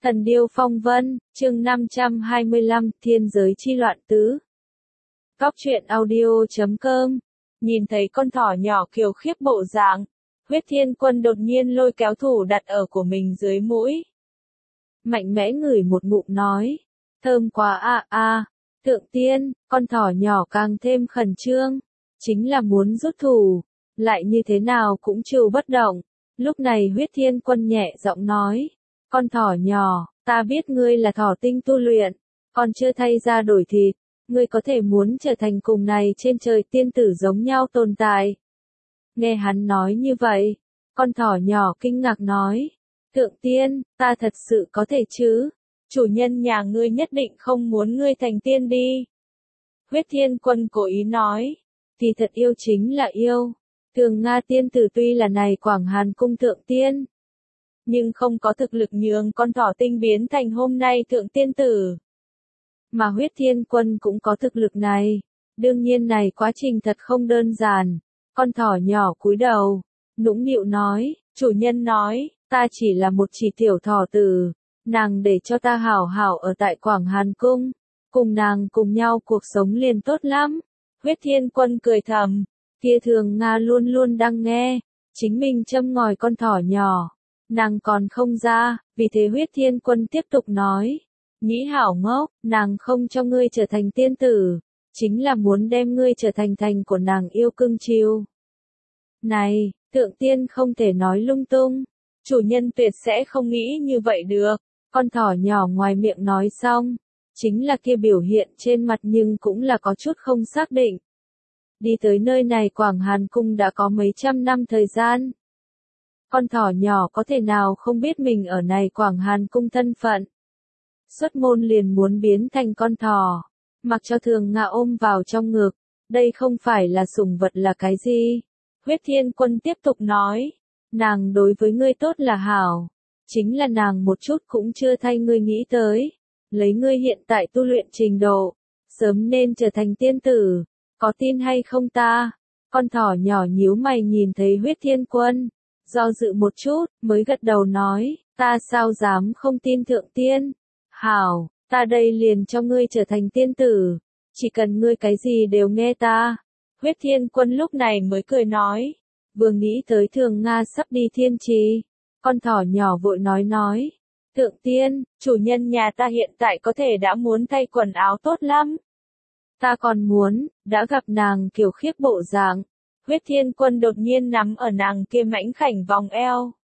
Thần điêu phong vân, chương 525, thiên giới chi loạn tứ. Góc truyện audio.com. Nhìn thấy con thỏ nhỏ kiều khiếp bộ dạng, Huyết Thiên Quân đột nhiên lôi kéo thủ đặt ở của mình dưới mũi. Mạnh mẽ ngửi một ngụm nói, thơm quá Thượng tiên, con thỏ nhỏ càng thêm khẩn trương, chính là muốn rút thủ, lại như thế nào cũng trừ bất động. Lúc này Huyết Thiên Quân nhẹ giọng nói, con thỏ nhỏ, ta biết ngươi là thỏ tinh tu luyện, còn chưa thay ra đổi thịt, ngươi có thể muốn trở thành cùng này trên trời tiên tử giống nhau tồn tại. Nghe hắn nói như vậy, con thỏ nhỏ kinh ngạc nói, thượng tiên, ta thật sự có thể chứ, chủ nhân nhà ngươi nhất định không muốn ngươi thành tiên đi. Huyết Thiên Quân cố ý nói, thì thật yêu chính là yêu, Thường Nga tiên tử tuy là này Quảng Hàn cung thượng tiên, nhưng không có thực lực nhường con thỏ tinh biến thành hôm nay thượng tiên tử. Mà Huyết Thiên Quân cũng có thực lực này, đương nhiên này quá trình thật không đơn giản. Con thỏ nhỏ cúi đầu, nũng nịu nói, chủ nhân nói, ta chỉ là một chỉ tiểu thỏ tử, nàng để cho ta hảo hảo ở tại Quảng Hàn cung, cùng nàng cùng nhau cuộc sống liền tốt lắm. Huyết Thiên Quân cười thầm, kia Thường Nga luôn luôn đang nghe, chính mình châm ngòi con thỏ nhỏ. Nàng còn không ra, vì thế Huyết Thiên Quân tiếp tục nói, nghĩ hảo ngốc, nàng không cho ngươi trở thành tiên tử, chính là muốn đem ngươi trở thành thành của nàng yêu cưng chiều. Này, thượng tiên không thể nói lung tung, chủ nhân tuyệt sẽ không nghĩ như vậy được. Con thỏ nhỏ ngoài miệng nói xong, chính là kia biểu hiện trên mặt nhưng cũng là có chút không xác định. Đi tới nơi này Quảng Hàn cung đã có mấy trăm năm thời gian. Con thỏ nhỏ có thể nào không biết mình ở này Quảng Hàn cung thân phận. Xuất môn liền muốn biến thành con thỏ, mặc cho Thường Nga ôm vào trong ngực, đây không phải là sủng vật là cái gì. Huyết Thiên Quân tiếp tục nói, nàng đối với ngươi tốt là hảo, chính là nàng một chút cũng chưa thay ngươi nghĩ tới, lấy ngươi hiện tại tu luyện trình độ, sớm nên trở thành tiên tử, có tin hay không ta? Con thỏ nhỏ nhíu mày nhìn thấy Huyết Thiên Quân, do dự một chút, mới gật đầu nói, ta sao dám không tin thượng tiên? Hảo, ta đây liền cho ngươi trở thành tiên tử, chỉ cần ngươi cái gì đều nghe ta. Huyết Thiên Quân lúc này mới cười nói, vừa nghĩ tới Thường Nga sắp đi thiên trì, con thỏ nhỏ vội nói, thượng tiên, chủ nhân nhà ta hiện tại có thể đã muốn thay quần áo tốt lắm. Ta còn muốn, đã gặp nàng kiều khiếp bộ dạng. Huyết Thiên Quân đột nhiên nắm ở nàng kia mảnh khảnh vòng eo.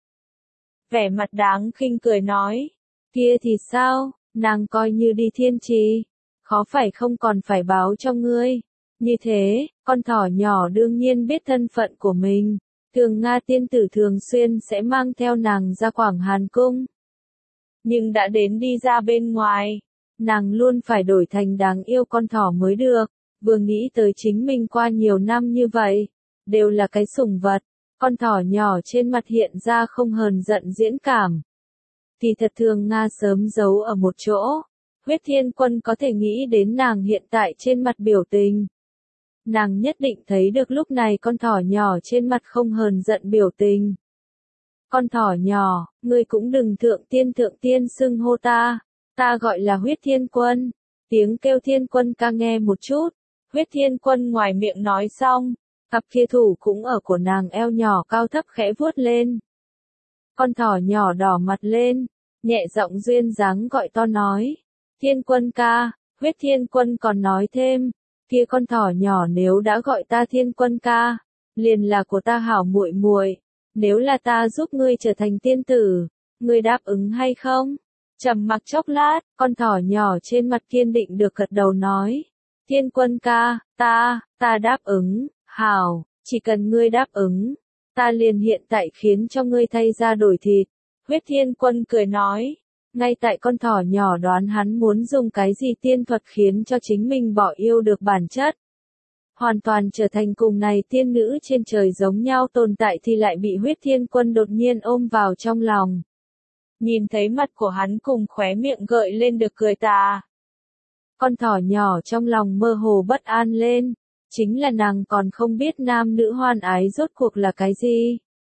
Vẻ mặt đáng khinh cười nói, kia thì sao, nàng coi như đi thiên trì, khó phải không còn phải báo cho ngươi. Như thế, con thỏ nhỏ đương nhiên biết thân phận của mình, Thường Nga tiên tử thường xuyên sẽ mang theo nàng ra Quảng Hàn cung. Nhưng đã đến đi ra bên ngoài, nàng luôn phải đổi thành đáng yêu con thỏ mới được, vừa nghĩ tới chính mình qua nhiều năm như vậy, đều là cái sủng vật, con thỏ nhỏ trên mặt hiện ra không hờn giận diễn cảm. Thì thật Thường Nga sớm giấu ở một chỗ, Huyết Thiên Quân có thể nghĩ đến nàng hiện tại trên mặt biểu tình. Nàng nhất định thấy được lúc này con thỏ nhỏ trên mặt không hờn giận biểu tình. Con thỏ nhỏ, ngươi cũng đừng thượng tiên xưng hô ta, ta gọi là Huyết Thiên Quân, tiếng kêu Thiên Quân ca nghe một chút. Huyết Thiên Quân ngoài miệng nói xong, cặp kia thủ cũng ở của nàng eo nhỏ cao thấp khẽ vuốt lên. Con thỏ nhỏ đỏ mặt lên, nhẹ giọng duyên dáng gọi to nói, Thiên Quân ca. Huyết Thiên Quân còn nói thêm, kia con thỏ nhỏ nếu đã gọi ta Thiên Quân ca, liền là của ta hảo muội muội, nếu là ta giúp ngươi trở thành tiên tử, ngươi đáp ứng hay không? Trầm mặc chốc lát, con thỏ nhỏ trên mặt kiên định được gật đầu nói, Thiên Quân ca, ta đáp ứng, hảo, chỉ cần ngươi đáp ứng, ta liền hiện tại khiến cho ngươi thay ra đổi thịt. Huyết Thiên Quân cười nói, ngay tại con thỏ nhỏ đoán hắn muốn dùng cái gì tiên thuật khiến cho chính mình bỏ yêu được bản chất, hoàn toàn trở thành cùng này tiên nữ trên trời giống nhau tồn tại thì lại bị Huyết Thiên Quân đột nhiên ôm vào trong lòng. Nhìn thấy mặt của hắn cùng khóe miệng gợi lên được cười tà. Con thỏ nhỏ trong lòng mơ hồ bất an lên, chính là nàng còn không biết nam nữ hoan ái rốt cuộc là cái gì.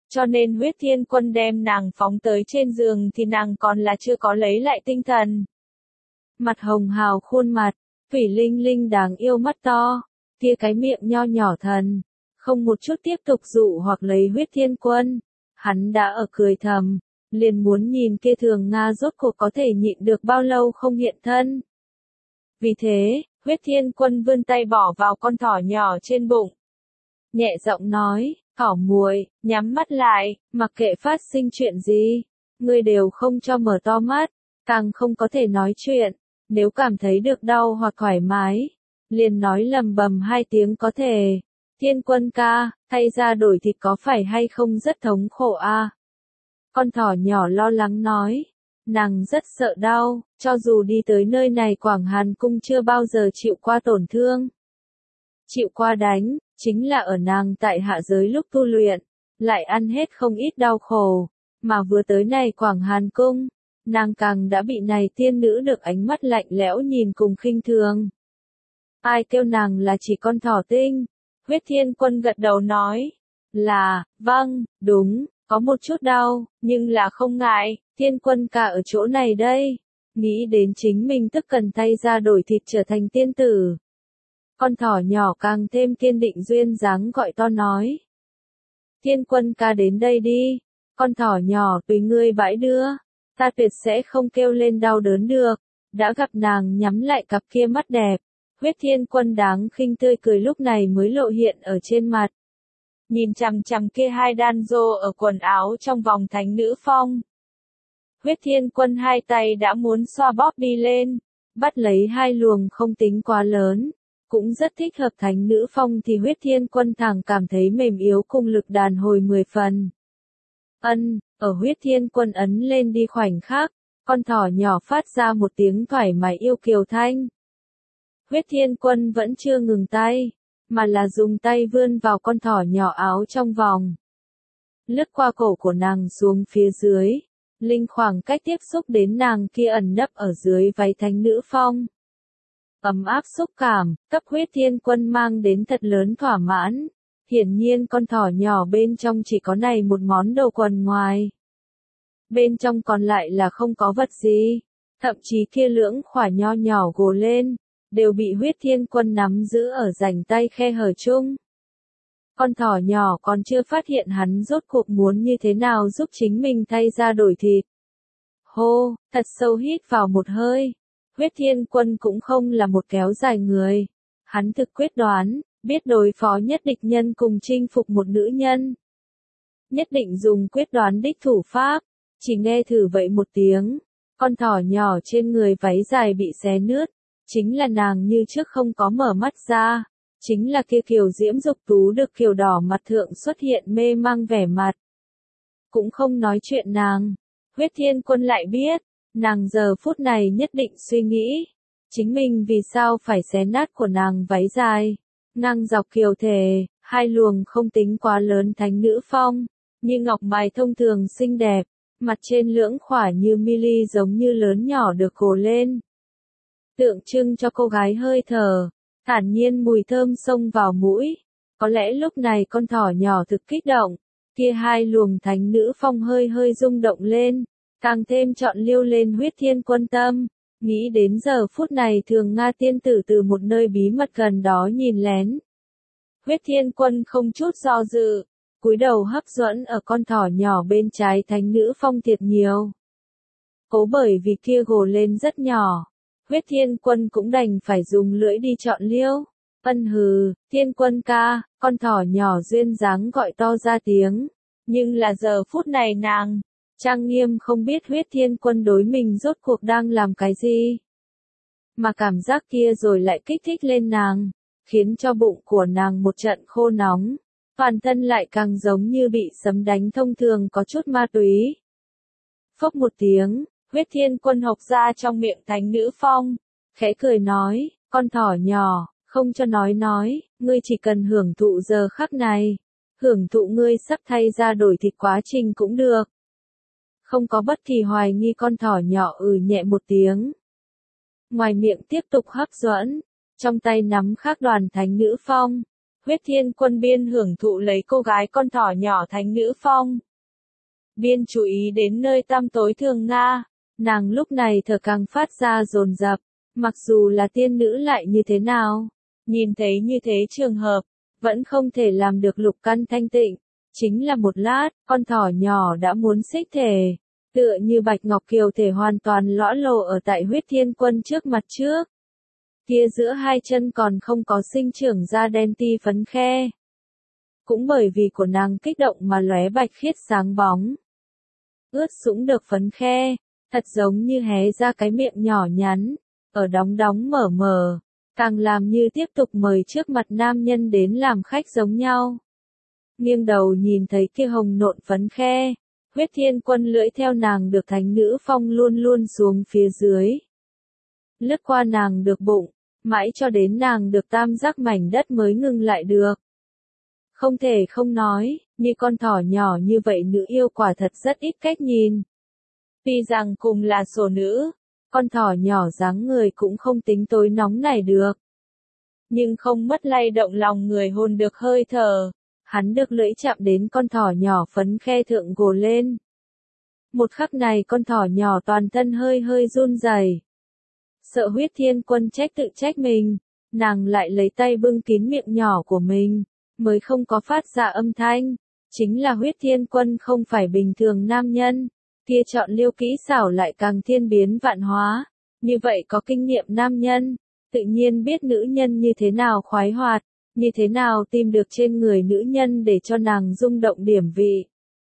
cho nên huyết thiên quân đem nàng phóng tới trên giường thì nàng còn là chưa có lấy lại tinh thần. Mặt hồng hào khuôn mặt, thủy linh linh đáng yêu mắt to, kia cái miệng nho nhỏ thần, không một chút tiếp tục dụ hoặc lấy huyết thiên quân. Hắn đã ở cười thầm, liền muốn nhìn kia thường Nga rốt cuộc có thể nhịn được bao lâu không hiện thân. Vì thế, huyết thiên quân vươn tay bỏ vào con thỏ nhỏ trên bụng. Nhẹ giọng nói, thỏ muội, nhắm mắt lại, mặc kệ phát sinh chuyện gì, ngươi đều không cho mở to mắt, càng không có thể nói chuyện, nếu cảm thấy được đau hoặc thoải mái, liền nói lầm bầm 2 tiếng có thể. Thiên quân ca, thay ra đổi thịt có phải hay không rất thống khổ a? Con thỏ nhỏ lo lắng nói, nàng rất sợ đau, cho dù đi tới nơi này Quảng Hàn Cung chưa bao giờ chịu qua tổn thương. Chịu qua đánh, chính là ở nàng tại hạ giới lúc tu luyện, lại ăn hết không ít đau khổ, mà vừa tới này Quảng Hàn Cung, nàng càng đã bị này tiên nữ được ánh mắt lạnh lẽo nhìn cùng khinh thường. Ai kêu nàng là chỉ con thỏ tinh? Huyết thiên quân gật đầu nói, là, vâng, đúng, có một chút đau, nhưng là không ngại, thiên quân ca ở chỗ này đây. Nghĩ đến chính mình tức cần thay ra đổi thịt trở thành tiên tử. Con thỏ nhỏ càng thêm kiên định duyên dáng gọi to nói. Thiên quân ca đến đây đi, con thỏ nhỏ tùy ngươi bãi đưa, ta tuyệt sẽ không kêu lên đau đớn được. Đã gặp nàng nhắm lại cặp kia mắt đẹp, huyết thiên quân đáng khinh tươi cười lúc này mới lộ hiện ở trên mặt. Nhìn chằm chằm kia 2 đan dô ở quần áo trong vòng thánh nữ phong. Huyết thiên quân 2 tay đã muốn xoa bóp đi lên, bắt lấy 2 luồng không tính quá lớn, cũng rất thích hợp thánh nữ phong thì huyết thiên quân thẳng cảm thấy mềm yếu cùng lực đàn hồi 10 phần. Ở huyết thiên quân ấn lên đi khoảnh khắc, con thỏ nhỏ phát ra một tiếng thoải mái yêu kiều thanh. Huyết thiên quân vẫn chưa ngừng tay, mà là dùng tay vươn vào con thỏ nhỏ áo trong vòng. Lướt qua cổ của nàng xuống phía dưới, linh khoảng cách tiếp xúc đến nàng kia ẩn nấp ở dưới váy thánh nữ phong. Ấm áp xúc cảm, cấp huyết thiên quân mang đến thật lớn thỏa mãn. Hiển nhiên con thỏ nhỏ bên trong chỉ có này một món đồ quần ngoài. Bên trong còn lại là không có vật gì, thậm chí kia lưỡng khỏa nho nhỏ gồ lên, đều bị huyết thiên quân nắm giữ ở rảnh tay khe hở chung. Con thỏ nhỏ còn chưa phát hiện hắn rốt cuộc muốn như thế nào giúp chính mình thay ra đổi thịt. Hô, thật sâu hít vào một hơi. Huyết thiên quân cũng không là một kéo dài người. Hắn thực quyết đoán, biết đối phó nhất địch nhân cùng chinh phục một nữ nhân. Nhất định dùng quyết đoán đích thủ pháp, chỉ nghe thử vậy một tiếng. Con thỏ nhỏ trên người váy dài bị xé nứt, chính là nàng như trước không có mở mắt ra. Chính là kia kiều diễm dục tú được kiều đỏ mặt thượng xuất hiện mê mang vẻ mặt. Cũng không nói chuyện nàng. Huyết thiên quân lại biết, nàng giờ phút này nhất định suy nghĩ. Chính mình vì sao phải xé nát của nàng váy dài. Ngang dọc kiều thể, 2 luồng không tính quá lớn thánh nữ phong. Như ngọc mài thông thường xinh đẹp. Mặt trên lưỡng khỏa như mili giống như lớn nhỏ được gồ lên. Tượng trưng cho cô gái hơi thở. Thản nhiên mùi thơm xông vào mũi. Có lẽ lúc này con thỏ nhỏ thực kích động. Kia 2 luồng thánh nữ phong hơi hơi rung động lên. Càng thêm chọn liêu lên huyết thiên quân tâm. Nghĩ đến giờ phút này thường Nga tiên tử từ một nơi bí mật gần đó nhìn lén. Huyết thiên quân không chút do dự. Cúi đầu hấp dẫn ở con thỏ nhỏ bên trái thánh nữ phong thiệt nhiều. Cố bởi vì kia gồ lên rất nhỏ. Huyết thiên quân cũng đành phải dùng lưỡi đi chọn liêu. Hừ, thiên quân ca, con thỏ nhỏ duyên dáng gọi to ra tiếng. Nhưng là giờ phút này nàng, trang nghiêm không biết huyết thiên quân đối mình rốt cuộc đang làm cái gì. Mà cảm giác kia rồi lại kích thích lên nàng, khiến cho bụng của nàng một trận khô nóng. Toàn thân lại càng giống như bị sấm đánh thông thường có chút ma túy. Phốc một tiếng. Huyết thiên quân hộc ra trong miệng thánh nữ phong, khẽ cười nói, con thỏ nhỏ, không cho nói, ngươi chỉ cần hưởng thụ giờ khắc này, hưởng thụ ngươi sắp thay ra đổi thịt quá trình cũng được. Không có bất kỳ hoài nghi con thỏ nhỏ nhẹ một tiếng. Ngoài miệng tiếp tục hấp dẫn, trong tay nắm khác đoàn thánh nữ phong, Huyết Thiên Quân biên hưởng thụ lấy cô gái con thỏ nhỏ thánh nữ phong. Biên chú ý đến nơi tăm tối Thường Nga, nàng lúc này thở càng phát ra dồn dập, mặc dù là tiên nữ lại như thế nào, nhìn thấy như thế trường hợp, vẫn không thể làm được lục căn thanh tịnh, chính là một lát, con thỏ nhỏ đã muốn xích thể, tựa như bạch ngọc kiều thể hoàn toàn lõa lồ ở tại Huyết Thiên Quân trước mặt trước. Kia giữa hai chân còn không có sinh trưởng ra đen ti phấn khe. Cũng bởi vì của nàng kích động mà lóe bạch khiết sáng bóng. Ướt sũng được phấn khe, thật giống như hé ra cái miệng nhỏ nhắn, ở đóng đóng mở mở, càng làm như tiếp tục mời trước mặt nam nhân đến làm khách giống nhau. Nghiêng đầu nhìn thấy kia hồng nộn phấn khe, Huyết Thiên Quân lưỡi theo nàng được thánh nữ phong luôn luôn xuống phía dưới. Lướt qua nàng được bụng, mãi cho đến nàng được tam giác mảnh đất mới ngừng lại được. Không thể không nói, như con thỏ nhỏ như vậy nữ yêu quả thật rất ít cách nhìn. Tuy rằng cùng là sổ nữ, con thỏ nhỏ dáng người cũng không tính tối nóng này được. Nhưng không mất lay động lòng người hôn được hơi thở, hắn được lưỡi chạm đến con thỏ nhỏ phấn khe thượng gồ lên. Một khắc này con thỏ nhỏ toàn thân hơi hơi run rẩy. Sợ Huyết Thiên Quân trách tự trách mình, nàng lại lấy tay bưng kín miệng nhỏ của mình, mới không có phát ra âm thanh. Chính là Huyết Thiên Quân không phải bình thường nam nhân, kia chọn liêu kỹ xảo lại càng thiên biến vạn hóa, như vậy có kinh nghiệm nam nhân, tự nhiên biết nữ nhân như thế nào khoái hoạt, như thế nào tìm được trên người nữ nhân để cho nàng rung động điểm vị.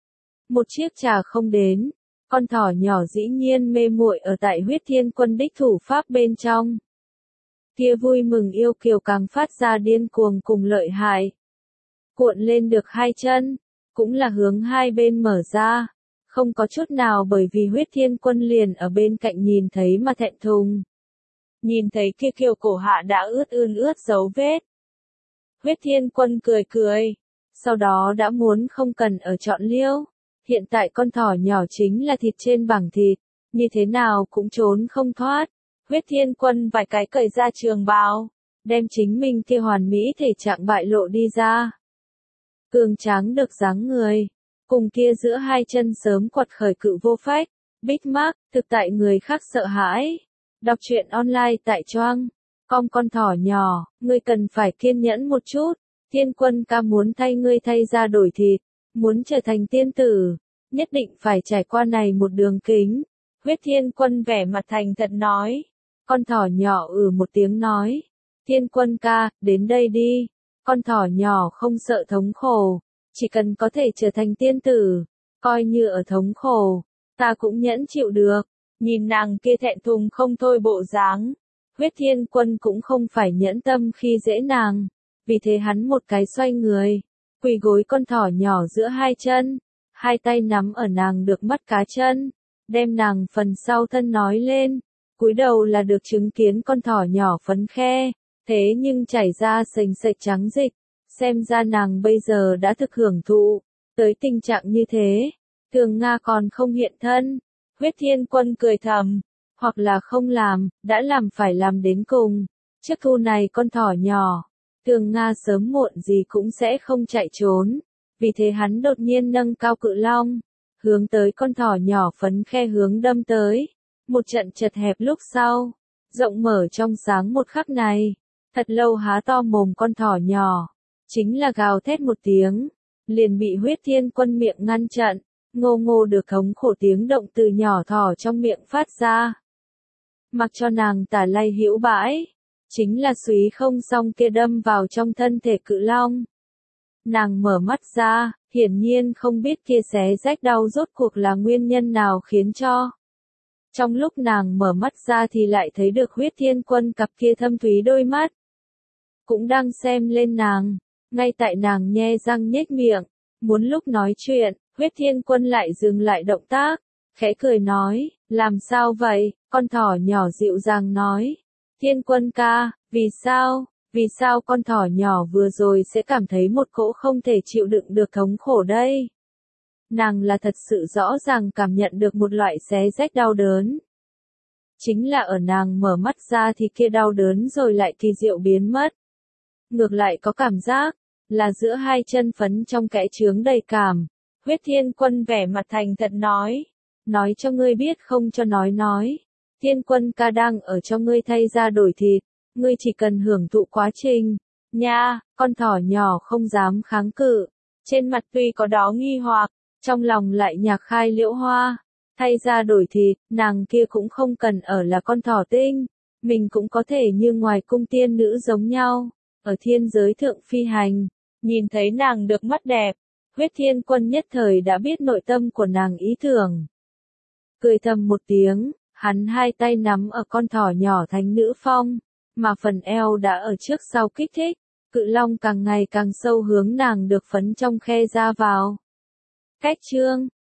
Một chiếc trà không đến, con thỏ nhỏ dĩ nhiên mê muội ở tại Huyết Thiên Quân đích thủ pháp bên trong. Kia vui mừng yêu kiều càng phát ra điên cuồng cùng lợi hại. Cuộn lên được hai chân, cũng là hướng hai bên mở ra, không có chút nào bởi vì Huyết Thiên Quân liền ở bên cạnh nhìn thấy mà thẹn thùng. Nhìn thấy kia kiều cổ hạ đã ướt dấu vết. Huyết Thiên Quân cười cười, sau đó đã muốn không cần ở chọn liêu. Hiện tại con thỏ nhỏ chính là thịt trên bảng thịt, như thế nào cũng trốn không thoát. Huyết Thiên Quân vài cái cởi ra trường bào, đem chính mình kia hoàn mỹ thể trạng bại lộ đi ra. Cường tráng được dáng người, cùng kia giữa hai chân sớm quật khởi cự vô phách, Big Mac, thực tại người khác sợ hãi. Đọc truyện online tại Choang. Con thỏ nhỏ, ngươi cần phải kiên nhẫn một chút. Thiên Quân ca muốn thay ngươi thay ra đổi thịt, muốn trở thành tiên tử, nhất định phải trải qua này một đường kính. Huyết Thiên Quân vẻ mặt thành thật nói. Con thỏ nhỏ một tiếng nói. Thiên Quân ca, đến đây đi. Con thỏ nhỏ không sợ thống khổ, chỉ cần có thể trở thành tiên tử, coi như ở thống khổ, ta cũng nhẫn chịu được. Nhìn nàng kia thẹn thùng không thôi bộ dáng, Huyết Thiên Quân cũng không phải nhẫn tâm khi dễ nàng, vì thế hắn một cái xoay người, quỳ gối con thỏ nhỏ giữa hai chân, hai tay nắm ở nàng được mắt cá chân, đem nàng phần sau thân nói lên, cúi đầu là được chứng kiến con thỏ nhỏ phấn khe, thế nhưng chảy ra sền sệt trắng dịch, xem ra nàng bây giờ đã thực hưởng thụ, tới tình trạng như thế, Thường Nga còn không hiện thân. Huyết Thiên Quân cười thầm, hoặc là không làm, đã làm phải làm đến cùng. Trước thu này con thỏ nhỏ, Thường Nga sớm muộn gì cũng sẽ không chạy trốn. Vì thế hắn đột nhiên nâng cao cự long, hướng tới con thỏ nhỏ phấn khe hướng đâm tới. Một trận chật hẹp lúc sau, rộng mở trong sáng một khắc này, thật lâu há to mồm con thỏ nhỏ, chính là gào thét một tiếng, liền bị Huyết Thiên Quân miệng ngăn chặn. Ngô ngô được thống khổ tiếng động từ nhỏ thỏ trong miệng phát ra. Mặc cho nàng tả lay hữu bãi, chính là súy không xong kia đâm vào trong thân thể cự long. Nàng mở mắt ra, hiển nhiên không biết kia xé rách đau rốt cuộc là nguyên nhân nào khiến cho. Trong lúc nàng mở mắt ra thì lại thấy được Huyết Thiên Quân cặp kia thâm thúy đôi mắt. Cũng đang xem lên nàng, ngay tại nàng nhe răng nhếch miệng, muốn lúc nói chuyện. Huyết Thiên Quân lại dừng lại động tác, khẽ cười nói, làm sao vậy, con thỏ nhỏ dịu dàng nói. Thiên Quân ca, vì sao con thỏ nhỏ vừa rồi sẽ cảm thấy một cỗ không thể chịu đựng được thống khổ đây. Nàng là thật sự rõ ràng cảm nhận được một loại xé rách đau đớn. Chính là ở nàng mở mắt ra thì kia đau đớn rồi lại kỳ diệu biến mất. Ngược lại có cảm giác, là giữa hai chân phấn trong kẽ trướng đầy cảm. Huyết Thiên Quân vẻ mặt thành thật nói cho ngươi biết không cho nói. Thiên Quân ca đang ở cho ngươi thay da đổi thịt, ngươi chỉ cần hưởng thụ quá trình. Nha, con thỏ nhỏ không dám kháng cự, trên mặt tuy có đó nghi hoặc, trong lòng lại nhạc khai liễu hoa. Thay da đổi thịt, nàng kia cũng không cần ở là con thỏ tinh, mình cũng có thể như ngoài cung tiên nữ giống nhau, ở thiên giới thượng phi hành. Nhìn thấy nàng được mắt đẹp, Huyết Thiên Quân nhất thời đã biết nội tâm của nàng ý tưởng. Cười thầm một tiếng, hắn hai tay nắm ở con thỏ nhỏ thánh nữ phong, mà phần eo đã ở trước sau kích thích, cự long càng ngày càng sâu hướng nàng được phấn trong khe ra vào. Cách chương